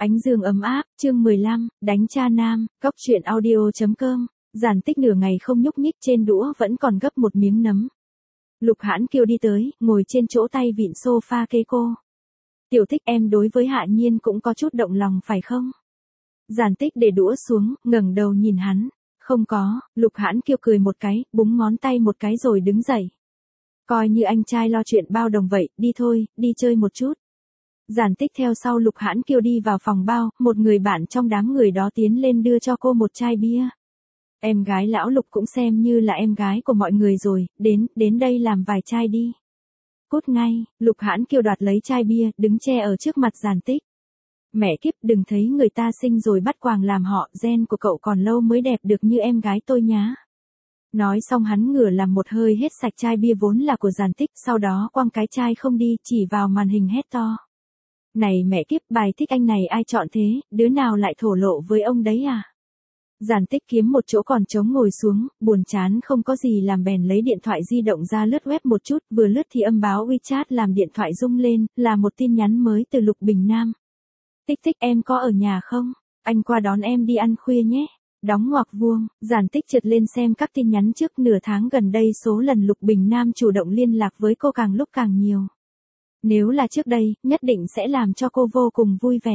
Ánh dương ấm áp, chương 15, đánh cha nam, góc truyện audio.com, Giản Tích nửa ngày không nhúc nhích trên đũa vẫn còn gấp một miếng nấm. Lục Hãn Kiều đi tới, ngồi trên chỗ tay vịn sofa kế cô. Tiểu Tích em đối với Hạ Nhiên cũng có chút động lòng phải không? Giản Tích để đũa xuống, ngẩng đầu nhìn hắn. Không có, Lục Hãn Kiều cười một cái, búng ngón tay một cái rồi đứng dậy. Coi như anh trai lo chuyện bao đồng vậy, đi thôi, đi chơi một chút. Giản Tích theo sau Lục Hãn Kiều đi vào phòng bao, một người bạn trong đám người đó tiến lên đưa cho cô một chai bia. Em gái lão Lục cũng xem như là em gái của mọi người rồi, đến đây làm vài chai đi. Cút ngay, Lục Hãn Kiều đoạt lấy chai bia, đứng che ở trước mặt Giản Tích. Mẹ kiếp, đừng thấy người ta sinh rồi bắt quàng làm họ, gen của cậu còn lâu mới đẹp được như em gái tôi nhá. Nói xong hắn ngửa làm một hơi hết sạch chai bia vốn là của Giản Tích, sau đó quăng cái chai không đi, chỉ vào màn hình hét to. Này mẹ kiếp, bài thích anh này ai chọn thế, đứa nào lại thổ lộ với ông đấy à? Giản Tích kiếm một chỗ còn trống ngồi xuống, buồn chán không có gì làm bèn lấy điện thoại di động ra lướt web một chút, vừa lướt thì âm báo WeChat làm điện thoại rung lên, là một tin nhắn mới từ Lục Bình Nam. Tích Tích em có ở nhà không? Anh qua đón em đi ăn khuya nhé. Đóng ngoặc vuông, Giản Tích chợt lên xem các tin nhắn trước nửa tháng gần đây số lần Lục Bình Nam chủ động liên lạc với cô càng lúc càng nhiều. Nếu là trước đây, nhất định sẽ làm cho cô vô cùng vui vẻ.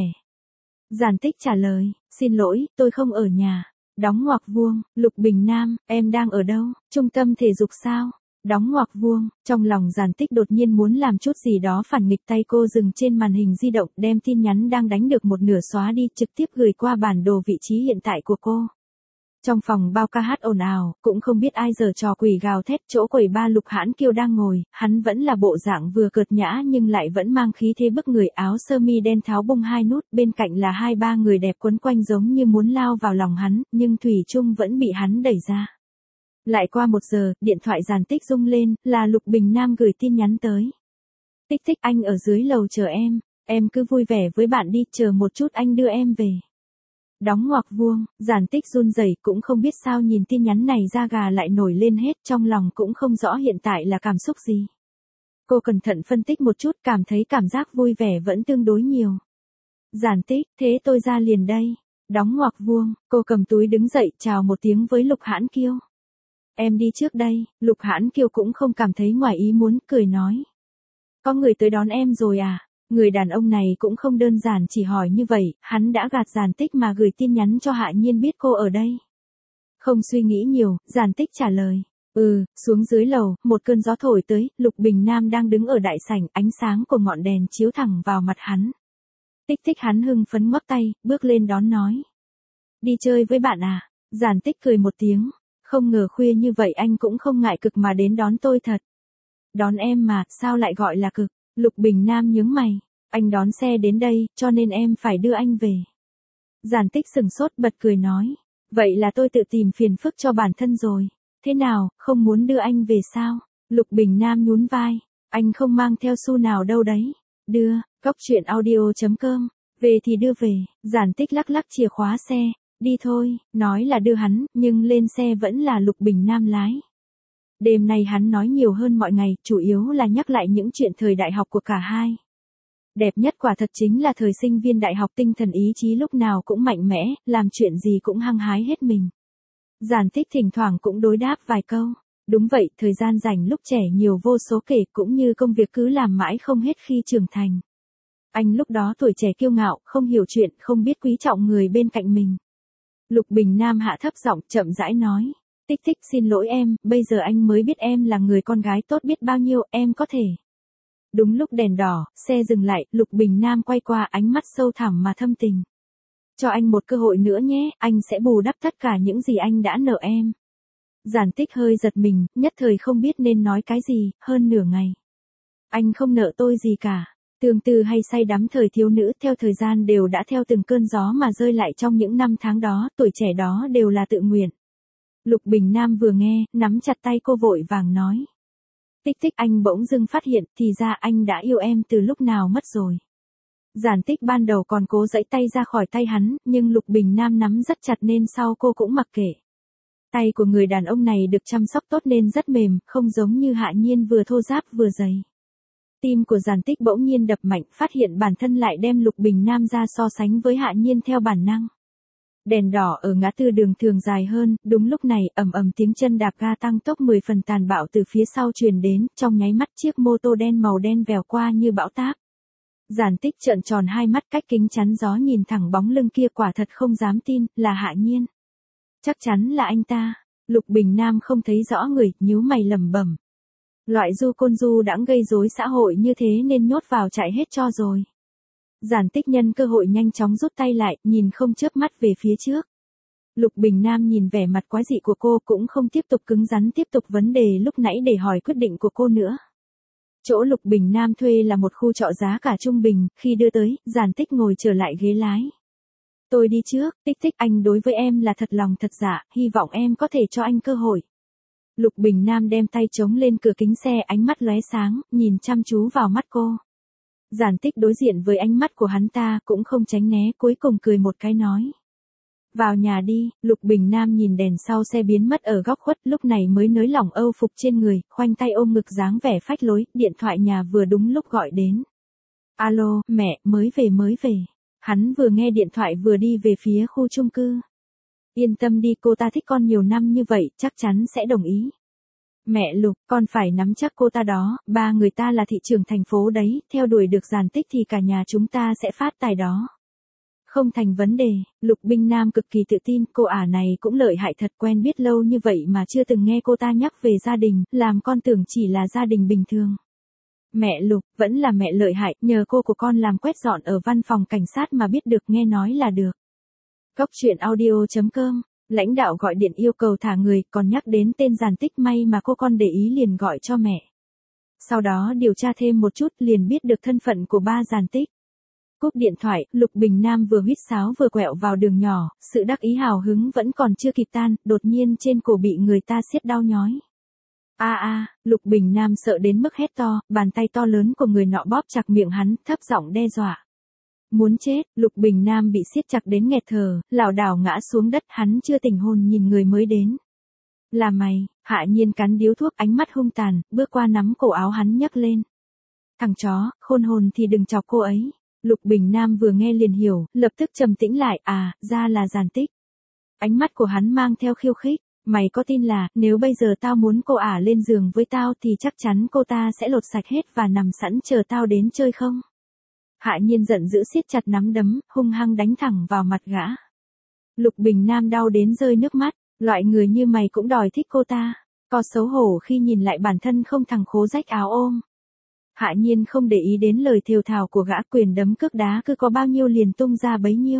Giản Tích trả lời, xin lỗi, tôi không ở nhà. Đóng ngoặc vuông, Lục Bình Nam, em đang ở đâu? Trung tâm thể dục sao? Đóng ngoặc vuông, trong lòng Giản Tích đột nhiên muốn làm chút gì đó phản nghịch, tay cô dừng trên màn hình di động, đem tin nhắn đang đánh được một nửa xóa đi, trực tiếp gửi qua bản đồ vị trí hiện tại của cô. Trong phòng bao ca hát ồn ào, cũng không biết ai giở trò quỷ gào thét, chỗ quầy ba Lục Hãn Kiều đang ngồi, hắn vẫn là bộ dạng vừa cợt nhã nhưng lại vẫn mang khí thế bức người, áo sơ mi đen tháo bung hai nút, bên cạnh là hai ba người đẹp quấn quanh giống như muốn lao vào lòng hắn, nhưng thủy chung vẫn bị hắn đẩy ra. Lại qua 1 giờ, điện thoại Giản Tích rung lên, là Lục Bình Nam gửi tin nhắn tới. Tích Tích anh ở dưới lầu chờ em cứ vui vẻ với bạn đi, chờ một chút anh đưa em về. Đóng ngoặc vuông, Giản Tích run rẩy cũng không biết sao nhìn tin nhắn này da gà lại nổi lên hết, trong lòng cũng không rõ hiện tại là cảm xúc gì. Cô cẩn thận phân tích một chút, cảm thấy cảm giác vui vẻ vẫn tương đối nhiều. Giản Tích, thế tôi ra liền đây. Đóng ngoặc vuông, cô cầm túi đứng dậy chào một tiếng với Lục Hãn Kiều. Em đi trước đây, Lục Hãn Kiều cũng không cảm thấy ngoài ý muốn, cười nói. Có người tới đón em rồi à? Người đàn ông này cũng không đơn giản chỉ hỏi như vậy, hắn đã gạt Giản Tích mà gửi tin nhắn cho Hạ Nhiên biết cô ở đây. Không suy nghĩ nhiều, Giản Tích trả lời. Xuống dưới lầu, một cơn gió thổi tới, Lục Bình Nam đang đứng ở đại sảnh, ánh sáng của ngọn đèn chiếu thẳng vào mặt hắn. Tích Tích hắn hưng phấn ngoắc tay, bước lên đón nói. Đi chơi với bạn à? Giản Tích cười một tiếng. Không ngờ khuya như vậy anh cũng không ngại cực mà đến đón tôi thật. Đón em mà, sao lại gọi là cực? Lục Bình Nam nhướng mày. Anh đón xe đến đây, cho nên em phải đưa anh về. Giản Tích sừng sốt bật cười nói. Vậy là tôi tự tìm phiền phức cho bản thân rồi. Thế nào, không muốn đưa anh về sao? Lục Bình Nam nhún vai. Anh không mang theo xu nào đâu đấy. Đưa, góc truyện audio.com. Về thì đưa về. Giản Tích lắc lắc chìa khóa xe. Đi thôi, nói là đưa hắn, nhưng lên xe vẫn là Lục Bình Nam lái. Đêm nay hắn nói nhiều hơn mọi ngày, chủ yếu là nhắc lại những chuyện thời đại học của cả hai. Đẹp nhất quả thật chính là thời sinh viên đại học, tinh thần ý chí lúc nào cũng mạnh mẽ, làm chuyện gì cũng hăng hái hết mình. Giản Tích thỉnh thoảng cũng đối đáp vài câu. Đúng vậy, thời gian rảnh lúc trẻ nhiều vô số kể, cũng như công việc cứ làm mãi không hết khi trưởng thành. Anh lúc đó tuổi trẻ kiêu ngạo, không hiểu chuyện, không biết quý trọng người bên cạnh mình. Lục Bình Nam hạ thấp giọng chậm rãi nói. Tích Tích xin lỗi em, bây giờ anh mới biết em là người con gái tốt biết bao nhiêu, em có thể. Đúng lúc đèn đỏ, xe dừng lại, Lục Bình Nam quay qua, ánh mắt sâu thẳm mà thâm tình. Cho anh một cơ hội nữa nhé, anh sẽ bù đắp tất cả những gì anh đã nợ em. Giản Tích hơi giật mình, nhất thời không biết nên nói cái gì, hơn nửa ngày. Anh không nợ tôi gì cả. Tương tư hay say đắm thời thiếu nữ, theo thời gian đều đã theo từng cơn gió mà rơi lại trong những năm tháng đó, tuổi trẻ đó đều là tự nguyện. Lục Bình Nam vừa nghe, nắm chặt tay cô vội vàng nói. Tích Tích anh bỗng dưng phát hiện, thì ra anh đã yêu em từ lúc nào mất rồi. Giản Tích ban đầu còn cố giãy tay ra khỏi tay hắn, nhưng Lục Bình Nam nắm rất chặt nên sau cô cũng mặc kệ. Tay của người đàn ông này được chăm sóc tốt nên rất mềm, không giống như Hạ Nhiên vừa thô ráp vừa dày. Tim của Giản Tích bỗng nhiên đập mạnh, phát hiện bản thân lại đem Lục Bình Nam ra so sánh với Hạ Nhiên theo bản năng. Đèn đỏ ở ngã tư đường thường dài hơn, đúng lúc này, ầm ầm tiếng chân đạp ga tăng tốc 10 phần tàn bạo từ phía sau truyền đến, trong nháy mắt chiếc mô tô đen màu đen vèo qua như bão táp. Giản Tích trợn tròn hai mắt cách kính chắn gió nhìn thẳng bóng lưng kia, quả thật không dám tin, là Hạ Nhiên. Chắc chắn là anh ta. Lục Bình Nam không thấy rõ người, nhíu mày lẩm bẩm. Loại du côn du đãng gây rối xã hội như thế nên nhốt vào trại hết cho rồi. Giản Tích nhân cơ hội nhanh chóng rút tay lại, nhìn không chớp mắt về phía trước. Lục Bình Nam nhìn vẻ mặt quái dị của cô cũng không tiếp tục cứng rắn tiếp tục vấn đề lúc nãy để hỏi quyết định của cô nữa. Chỗ Lục Bình Nam thuê là một khu trọ giá cả trung bình, khi đưa tới, Giản Tích ngồi trở lại ghế lái. Tôi đi trước, Tích Tích, anh đối với em là thật lòng thật dạ, hy vọng em có thể cho anh cơ hội. Lục Bình Nam đem tay chống lên cửa kính xe, ánh mắt lóe sáng, nhìn chăm chú vào mắt cô. Giản Tích đối diện với ánh mắt của hắn ta, cũng không tránh né, cuối cùng cười một cái nói. Vào nhà đi. Lục Bình Nam nhìn đèn sau xe biến mất ở góc khuất, lúc này mới nới lỏng âu phục trên người, khoanh tay ôm ngực dáng vẻ phách lối, điện thoại nhà vừa đúng lúc gọi đến. Alo, mẹ, mới về. Hắn vừa nghe điện thoại vừa đi về phía khu chung cư. Yên tâm đi, cô ta thích con nhiều năm như vậy, chắc chắn sẽ đồng ý. Mẹ Lục, con phải nắm chắc cô ta đó, ba người ta là thị trưởng thành phố đấy, theo đuổi được Giản Tích thì cả nhà chúng ta sẽ phát tài đó. Không thành vấn đề. Lục Bình Nam cực kỳ tự tin, cô ả này cũng lợi hại thật, quen biết lâu như vậy mà chưa từng nghe cô ta nhắc về gia đình, làm con tưởng chỉ là gia đình bình thường. Mẹ Lục, vẫn là mẹ lợi hại, nhờ cô của con làm quét dọn ở văn phòng cảnh sát mà biết được, nghe nói là được. Góc truyện audio.com, lãnh đạo gọi điện yêu cầu thả người, còn nhắc đến tên Giản Tích, may mà cô con để ý liền gọi cho mẹ. Sau đó điều tra thêm một chút liền biết được thân phận của ba Giản Tích. Cúp điện thoại, Lục Bình Nam vừa huýt sáo vừa quẹo vào đường nhỏ, sự đắc ý hào hứng vẫn còn chưa kịp tan, đột nhiên trên cổ bị người ta siết đau nhói. Lục Bình Nam sợ đến mức hét to, bàn tay to lớn của người nọ bóp chặt miệng hắn, thấp giọng đe dọa. Muốn chết. Lục Bình Nam bị siết chặt đến nghẹt thở, lảo đảo ngã xuống đất, hắn chưa tỉnh hồn nhìn người mới đến. Là mày. Hạ Nhiên cắn điếu thuốc, ánh mắt hung tàn, bước qua nắm cổ áo hắn nhấc lên. Thằng chó, khôn hồn thì đừng chọc cô ấy. Lục Bình Nam vừa nghe liền hiểu, lập tức trầm tĩnh lại, ra là Giản Tích. Ánh mắt của hắn mang theo khiêu khích, mày có tin là, nếu bây giờ tao muốn cô ả lên giường với tao thì chắc chắn cô ta sẽ lột sạch hết và nằm sẵn chờ tao đến chơi không? Hạ Nhiên giận dữ siết chặt nắm đấm, hung hăng đánh thẳng vào mặt gã. Lục Bình Nam đau đến rơi nước mắt, loại người như mày cũng đòi thích cô ta, có xấu hổ khi nhìn lại bản thân không thằng khố rách áo ôm. Hạ Nhiên không để ý đến lời thều thào của gã, quyền đấm cước đá cứ có bao nhiêu liền tung ra bấy nhiêu.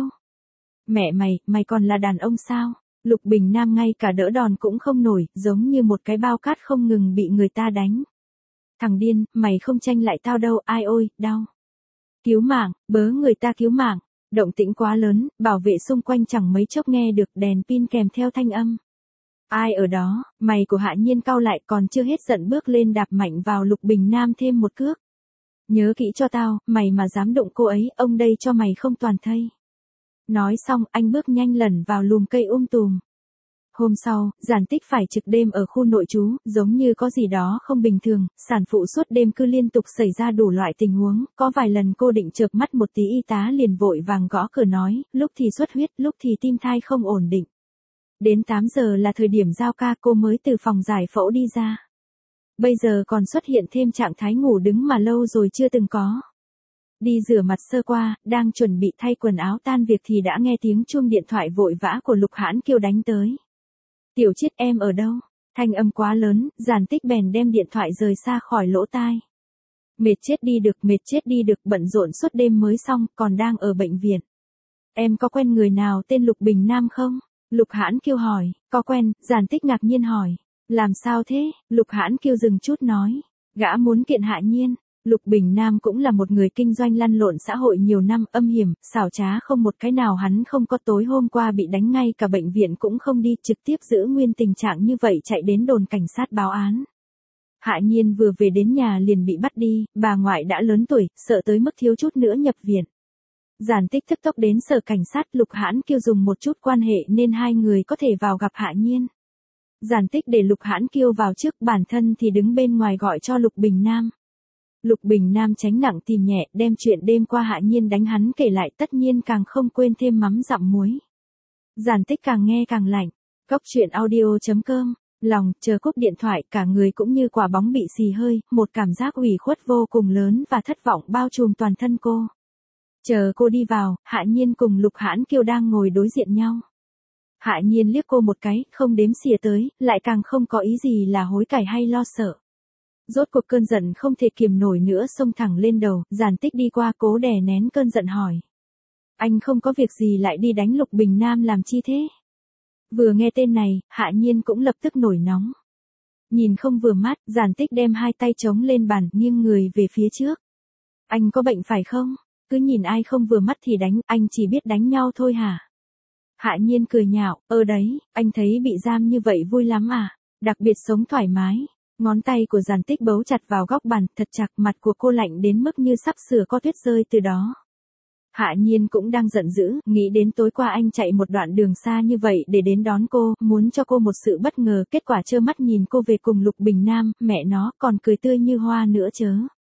Mẹ mày còn là đàn ông sao? Lục Bình Nam ngay cả đỡ đòn cũng không nổi, giống như một cái bao cát không ngừng bị người ta đánh. Thằng điên, mày không tranh lại tao đâu, ai ôi, đau. Cứu mạng, bớ người ta cứu mạng. Động tĩnh quá lớn, bảo vệ xung quanh chẳng mấy chốc nghe được đèn pin kèm theo thanh âm. Ai ở đó? Mày của Hạ Nhiên cau lại, còn chưa hết giận bước lên đạp mạnh vào Lục Bình Nam thêm một cước. Nhớ kỹ cho tao, mày mà dám đụng cô ấy, ông đây cho mày không toàn thây. Nói xong, anh bước nhanh lẩn vào lùm cây tùm. Hôm sau, Giản Tích phải trực đêm ở khu nội trú, giống như có gì đó không bình thường, sản phụ suốt đêm cứ liên tục xảy ra đủ loại tình huống, có vài lần cô định chợp mắt một tí y tá liền vội vàng gõ cửa nói, lúc thì xuất huyết, lúc thì tim thai không ổn định. Đến 8 giờ là thời điểm giao ca, cô mới từ phòng giải phẫu đi ra. Bây giờ còn xuất hiện thêm trạng thái ngủ đứng mà lâu rồi chưa từng có. Đi rửa mặt sơ qua, đang chuẩn bị thay quần áo tan việc thì đã nghe tiếng chuông điện thoại vội vã của Lục Hãn Kiêu đánh tới. Tiểu Chiết, em ở đâu? Thanh âm quá lớn, Giản Tích bèn đem điện thoại rời xa khỏi lỗ tai. Mệt chết đi được, bận rộn suốt đêm mới xong, còn đang ở bệnh viện. Em có quen người nào tên Lục Bình Nam không? Lục Hãn Kiêu hỏi. Có quen. Giản Tích ngạc nhiên hỏi. Làm sao thế? Lục Hãn Kiêu dừng chút nói. Gã muốn kiện Hạ Nhiên. Lục Bình Nam cũng là một người kinh doanh lăn lộn xã hội nhiều năm, âm hiểm, xảo trá không một cái nào hắn không có. Tối hôm qua bị đánh ngay cả bệnh viện cũng không đi, trực tiếp giữ nguyên tình trạng như vậy chạy đến đồn cảnh sát báo án. Hạ Nhiên vừa về đến nhà liền bị bắt đi, bà ngoại đã lớn tuổi, sợ tới mức thiếu chút nữa nhập viện. Giản Tích tức tốc đến sở cảnh sát, Lục Hãn Kiêu dùng một chút quan hệ nên hai người có thể vào gặp Hạ Nhiên. Giản Tích để Lục Hãn Kiêu vào trước, bản thân thì đứng bên ngoài gọi cho Lục Bình Nam. Lục Bình Nam tránh nặng tìm nhẹ, đem chuyện đêm qua Hạ Nhiên đánh hắn kể lại, tất nhiên càng không quên thêm mắm dặm muối. Giản Tích càng nghe càng lạnh. Cốc truyện audio.com, lòng, chờ cúp điện thoại, cả người cũng như quả bóng bị xì hơi, một cảm giác ủy khuất vô cùng lớn và thất vọng bao trùm toàn thân cô. Chờ cô đi vào, Hạ Nhiên cùng Lục Hãn Kiêu đang ngồi đối diện nhau. Hạ Nhiên liếc cô một cái, không đếm xỉa tới, lại càng không có ý gì là hối cải hay lo sợ. Rốt cuộc cơn giận không thể kiềm nổi nữa xông thẳng lên đầu, Giản Tích đi qua cố đè nén cơn giận hỏi. Anh không có việc gì lại đi đánh Lục Bình Nam làm chi thế? Vừa nghe tên này, Hạ Nhiên cũng lập tức nổi nóng. Nhìn không vừa mắt, Giản Tích đem hai tay chống lên bàn, nghiêng người về phía trước. Anh có bệnh phải không? Cứ nhìn ai không vừa mắt thì đánh, anh chỉ biết đánh nhau thôi hả? Hạ Nhiên cười nhạo, đấy, anh thấy bị giam như vậy vui lắm à? Đặc biệt sống thoải mái. Ngón tay của Giản Tích bấu chặt vào góc bàn, thật chặt, mặt của cô lạnh đến mức như sắp sửa có tuyết rơi từ đó. Hạ Nhiên cũng đang giận dữ, nghĩ đến tối qua anh chạy một đoạn đường xa như vậy để đến đón cô, muốn cho cô một sự bất ngờ, kết quả trơ mắt nhìn cô về cùng Lục Bình Nam, mẹ nó, còn cười tươi như hoa nữa chớ.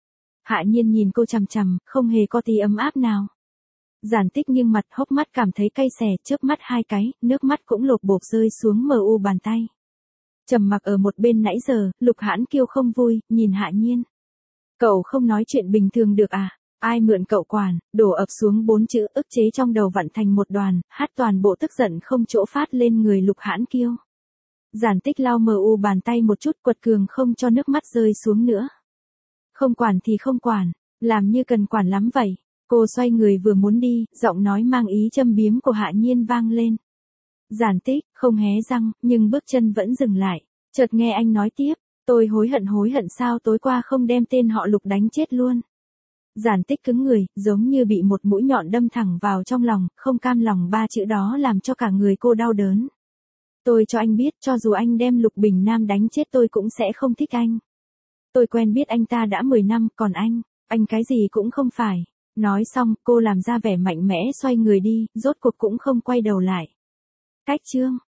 Hạ Nhiên nhìn cô chằm chằm, không hề có tí ấm áp nào. Giản Tích nghiêng mặt, hốc mắt cảm thấy cay xè, chớp mắt hai cái, nước mắt cũng lột bột rơi xuống mờ u bàn tay. Trầm mặc ở một bên nãy giờ, Lục Hãn Kiêu không vui, nhìn Hạ Nhiên. Cậu không nói chuyện bình thường được à? Ai mượn cậu quản, đổ ập xuống 4 chữ ức chế trong đầu vặn thành một đoàn, hát toàn bộ tức giận không chỗ phát lên người Lục Hãn Kiêu. Giản Tích lau mờ u bàn tay một chút, quật cường không cho nước mắt rơi xuống nữa. Không quản thì không quản, làm như cần quản lắm vậy. Cô xoay người vừa muốn đi, giọng nói mang ý châm biếm của Hạ Nhiên vang lên. Giản Tích không hé răng, nhưng bước chân vẫn dừng lại. Chợt nghe anh nói tiếp, tôi hối hận sao tối qua không đem tên họ Lục đánh chết luôn. Giản Tích cứng người, giống như bị một mũi nhọn đâm thẳng vào trong lòng, không cam lòng ba chữ đó làm cho cả người cô đau đớn. Tôi cho anh biết, cho dù anh đem Lục Bình Nam đánh chết tôi cũng sẽ không thích anh. Tôi quen biết anh ta đã 10 năm, còn anh cái gì cũng không phải. Nói xong, cô làm ra vẻ mạnh mẽ xoay người đi, rốt cuộc cũng không quay đầu lại. Cách chương